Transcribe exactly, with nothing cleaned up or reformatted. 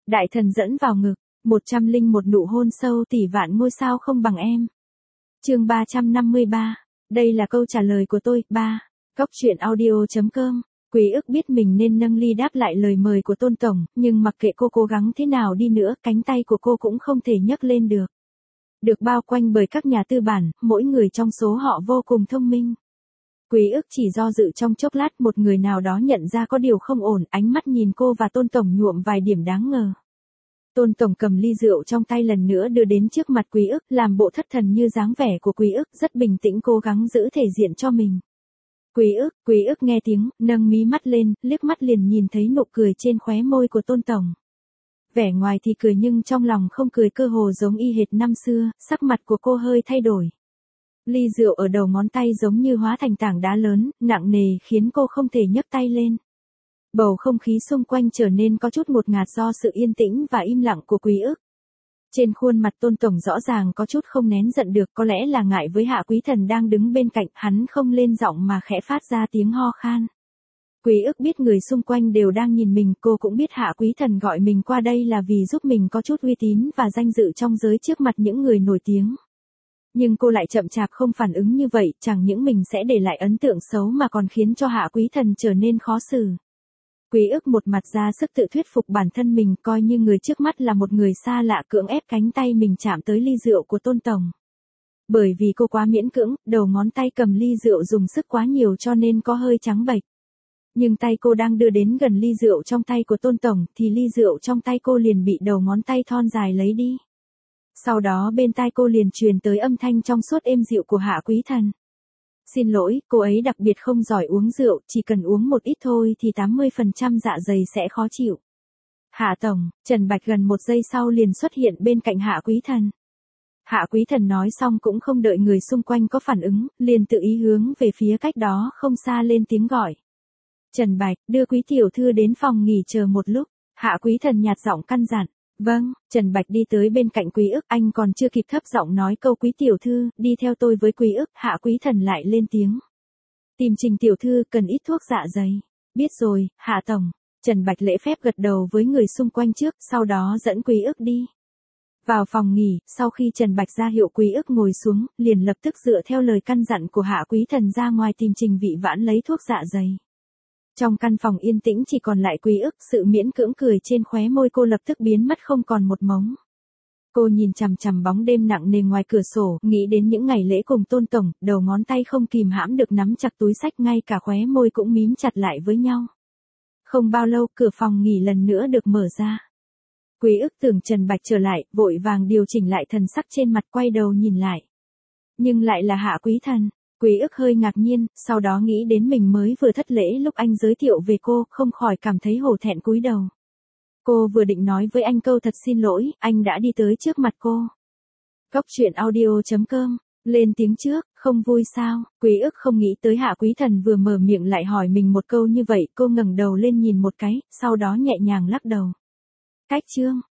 Đại thần dẫn vào ngực, một trăm linh một nụ hôn sâu tỷ vạn ngôi sao không bằng em. Chương ba trăm năm mươi ba. Đây là câu trả lời của tôi. ba. Cóc truyện audio chấm com. Quý ức biết mình nên nâng ly đáp lại lời mời của Tôn tổng, nhưng mặc kệ cô cố gắng thế nào đi nữa, cánh tay của cô cũng không thể nhấc lên được. Được bao quanh bởi các nhà tư bản, mỗi người trong số họ vô cùng thông minh. Quý ức chỉ do dự trong chốc lát, một người nào đó nhận ra có điều không ổn, ánh mắt nhìn cô và Tôn tổng nhuộm vài điểm đáng ngờ. Tôn tổng cầm ly rượu trong tay lần nữa đưa đến trước mặt Quý ức, làm bộ thất thần như dáng vẻ của Quý ức, rất bình tĩnh cố gắng giữ thể diện cho mình. Quý ức, Quý ức nghe tiếng, nâng mí mắt lên, liếc mắt liền nhìn thấy nụ cười trên khóe môi của Tôn tổng. Vẻ ngoài thì cười nhưng trong lòng không cười, cơ hồ giống y hệt năm xưa, sắc mặt của cô hơi thay đổi. Ly rượu ở đầu ngón tay giống như hóa thành tảng đá lớn, nặng nề khiến cô không thể nhấc tay lên. Bầu không khí xung quanh trở nên có chút ngột ngạt do sự yên tĩnh và im lặng của Quý ức. Trên khuôn mặt Tôn tổng rõ ràng có chút không nén giận được, có lẽ là ngại với Hạ Quý Thần đang đứng bên cạnh, hắn không lên giọng mà khẽ phát ra tiếng ho khan. Quý ức biết người xung quanh đều đang nhìn mình, cô cũng biết Hạ Quý Thần gọi mình qua đây là vì giúp mình có chút uy tín và danh dự trong giới trước mặt những người nổi tiếng. Nhưng cô lại chậm chạp không phản ứng như vậy, chẳng những mình sẽ để lại ấn tượng xấu mà còn khiến cho Hạ Quý Thần trở nên khó xử. Quý ức một mặt ra sức tự thuyết phục bản thân mình, coi như người trước mắt là một người xa lạ, cưỡng ép cánh tay mình chạm tới ly rượu của Tôn tổng. Bởi vì cô quá miễn cưỡng, đầu ngón tay cầm ly rượu dùng sức quá nhiều cho nên có hơi trắng bệch. Nhưng tay cô đang đưa đến gần ly rượu trong tay của Tôn tổng, thì ly rượu trong tay cô liền bị đầu ngón tay thon dài lấy đi. Sau đó bên tai cô liền truyền tới âm thanh trong suốt êm dịu của Hạ Quý Thần. Xin lỗi, cô ấy đặc biệt không giỏi uống rượu, chỉ cần uống một ít thôi thì tám mươi phần trăm dạ dày sẽ khó chịu. Hạ tổng, Trần Bạch gần một giây sau liền xuất hiện bên cạnh Hạ Quý Thần. Hạ Quý Thần nói xong cũng không đợi người xung quanh có phản ứng, liền tự ý hướng về phía cách đó không xa lên tiếng gọi. Trần Bạch, đưa Quý tiểu thư đến phòng nghỉ chờ một lúc. Hạ Quý Thần nhạt giọng căn dặn. Vâng, Trần Bạch đi tới bên cạnh Quý ức, anh còn chưa kịp thấp giọng nói câu Quý tiểu thư, đi theo tôi với Quý ức, Hạ Quý Thần lại lên tiếng. Tìm Trình tiểu thư, cần ít thuốc dạ dày. Biết rồi, Hạ tổng. Trần Bạch lễ phép gật đầu với người xung quanh trước, sau đó dẫn Quý ức đi. Vào phòng nghỉ, sau khi Trần Bạch ra hiệu Quý ức ngồi xuống, liền lập tức dựa theo lời căn dặn của Hạ Quý Thần ra ngoài tìm Trình Vị Vãn lấy thuốc dạ dày. Trong căn phòng yên tĩnh chỉ còn lại Quý ức, sự miễn cưỡng cười trên khóe môi cô lập tức biến mất không còn một mống. Cô nhìn chằm chằm bóng đêm nặng nề ngoài cửa sổ, nghĩ đến những ngày lễ cùng Tôn tổng, đầu ngón tay không kìm hãm được nắm chặt túi xách, ngay cả khóe môi cũng mím chặt lại với nhau. Không bao lâu, cửa phòng nghỉ lần nữa được mở ra. Quý ức tưởng Trần Bạch trở lại, vội vàng điều chỉnh lại thần sắc trên mặt, quay đầu nhìn lại. Nhưng lại là Hạ Quý Thần. Quý ức hơi ngạc nhiên, sau đó nghĩ đến mình mới vừa thất lễ lúc anh giới thiệu về cô, không khỏi cảm thấy hổ thẹn cúi đầu. Cô vừa định nói với anh câu thật xin lỗi, anh đã đi tới trước mặt cô. Cóc truyện audio chấm com, lên tiếng trước, không vui sao? Quý ức không nghĩ tới Hạ Quý Thần vừa mở miệng lại hỏi mình một câu như vậy, cô ngẩng đầu lên nhìn một cái, sau đó nhẹ nhàng lắc đầu. Cách chương,